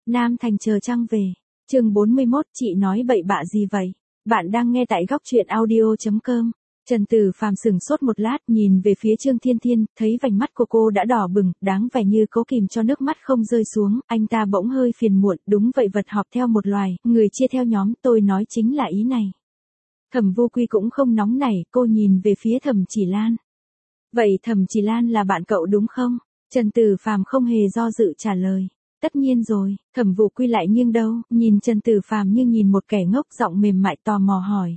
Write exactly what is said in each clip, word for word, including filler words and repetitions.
Nam Thành chờ trăng về. Chương bốn mươi mốt, chị nói bậy bạ gì vậy? Bạn đang nghe tại góc truyện audio chấm com. Trần Tử Phàm sững sốt một lát, nhìn về phía Trương Thiên Thiên, thấy vành mắt của cô đã đỏ bừng, đáng vẻ như cố kìm cho nước mắt không rơi xuống, anh ta bỗng hơi phiền muộn, đúng vậy, vật họp theo một loài, người chia theo nhóm, tôi nói chính là ý này. Thẩm Vô Quy cũng không nóng nảy, cô nhìn về phía Thẩm Chỉ Lan. Vậy Thẩm Chỉ Lan là bạn cậu đúng không? Trần Tử Phàm không hề do dự trả lời. Tất nhiên rồi. Thẩm Vô Quy lại nghiêng đầu, nhìn Trần Tử Phàm như nhìn một kẻ ngốc, giọng mềm mại tò mò hỏi.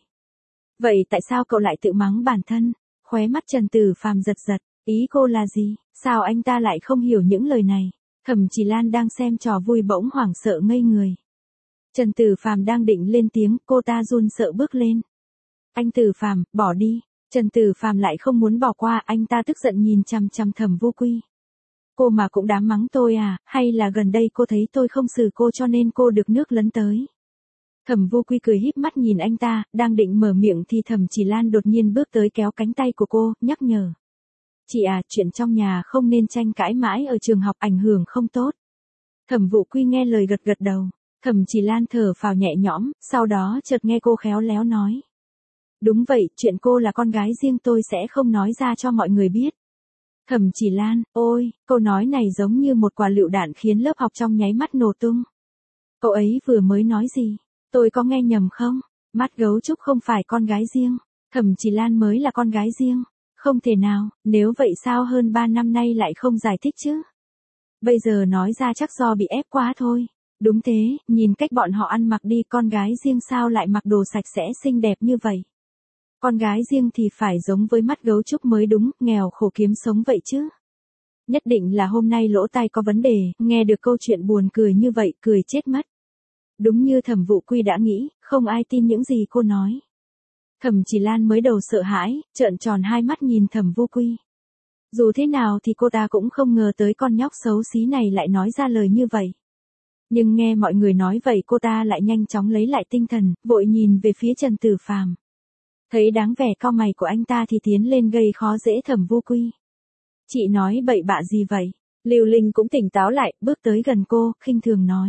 Vậy tại sao cậu lại tự mắng bản thân? Khóe mắt Trần Tử Phàm giật giật, ý cô là gì? Sao anh ta lại không hiểu những lời này? Thẩm Chỉ Lan đang xem trò vui bỗng hoảng sợ ngây người. Trần Tử Phàm đang định lên tiếng, cô ta run sợ bước lên. Anh Tử Phàm, bỏ đi. Trần Tử Phàm lại không muốn bỏ qua, anh ta tức giận nhìn chằm chằm Thẩm Vô Quy. Cô mà cũng dám mắng tôi à, hay là gần đây cô thấy tôi không xử cô cho nên cô được nước lấn tới. Thẩm Vô Quy cười híp mắt nhìn anh ta, đang định mở miệng thì Thẩm Chỉ Lan đột nhiên bước tới kéo cánh tay của cô, nhắc nhở. Chị à, chuyện trong nhà không nên tranh cãi mãi ở trường học, ảnh hưởng không tốt. Thẩm Vô Quy nghe lời gật gật đầu. Thẩm Chỉ Lan thở phào nhẹ nhõm, sau đó chợt nghe cô khéo léo nói. Đúng vậy, chuyện cô là con gái riêng tôi sẽ không nói ra cho mọi người biết. Thẩm Chỉ Lan, ôi, câu nói này giống như một quả lựu đạn khiến lớp học trong nháy mắt nổ tung. Cậu ấy vừa mới nói gì? Tôi có nghe nhầm không? Mắt gấu trúc không phải con gái riêng. Thẩm Chỉ Lan mới là con gái riêng. Không thể nào, nếu vậy sao hơn ba năm nay lại không giải thích chứ? Bây giờ nói ra chắc do bị ép quá thôi. Đúng thế, nhìn cách bọn họ ăn mặc đi, con gái riêng sao lại mặc đồ sạch sẽ xinh đẹp như vậy? Con gái riêng thì phải giống với mắt gấu trúc mới đúng, nghèo khổ kiếm sống vậy chứ. Nhất định là hôm nay lỗ tai có vấn đề, nghe được câu chuyện buồn cười như vậy, cười chết mất. Đúng như Thẩm Vô Quy đã nghĩ, không ai tin những gì cô nói. Thẩm Chỉ Lan mới đầu sợ hãi, trợn tròn hai mắt nhìn Thẩm Vô Quy. Dù thế nào thì cô ta cũng không ngờ tới con nhóc xấu xí này lại nói ra lời như vậy. Nhưng nghe mọi người nói vậy cô ta lại nhanh chóng lấy lại tinh thần, vội nhìn về phía Trần Tử Phàm. Thấy đáng vẻ cau mày của anh ta thì tiến lên gây khó dễ Thẩm Vô Quy. Chị nói bậy bạ gì vậy? Lưu Linh cũng tỉnh táo lại, bước tới gần cô, khinh thường nói.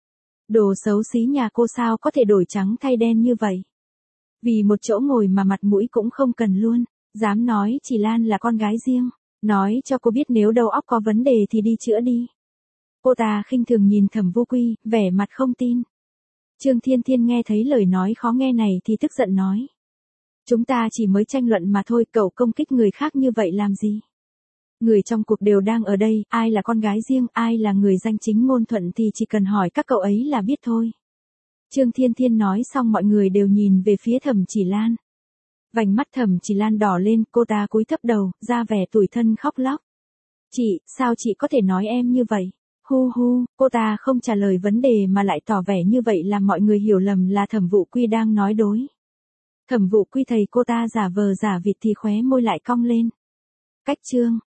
Đồ xấu xí nhà cô sao có thể đổi trắng thay đen như vậy? Vì một chỗ ngồi mà mặt mũi cũng không cần luôn, dám nói Chỉ Lan là con gái riêng, nói cho cô biết nếu đầu óc có vấn đề thì đi chữa đi. Cô ta khinh thường nhìn Thẩm Vô Quy, vẻ mặt không tin. Trương Thiên Thiên nghe thấy lời nói khó nghe này thì tức giận nói. Chúng ta chỉ mới tranh luận mà thôi, cậu công kích người khác như vậy làm gì? Người trong cuộc đều đang ở đây, ai là con gái riêng, ai là người danh chính ngôn thuận thì chỉ cần hỏi các cậu ấy là biết thôi. Trương Thiên Thiên nói xong mọi người đều nhìn về phía Thẩm Chỉ Lan. Vành mắt Thẩm Chỉ Lan đỏ lên, cô ta cúi thấp đầu, ra vẻ tủi thân khóc lóc. Chị, sao chị có thể nói em như vậy? Hu hu, cô ta không trả lời vấn đề mà lại tỏ vẻ như vậy làm mọi người hiểu lầm là Thẩm Vô Quy đang nói đối. Thẩm Vô Quy thấy cô ta giả vờ giả vịt thì khóe môi lại cong lên. Cách chương.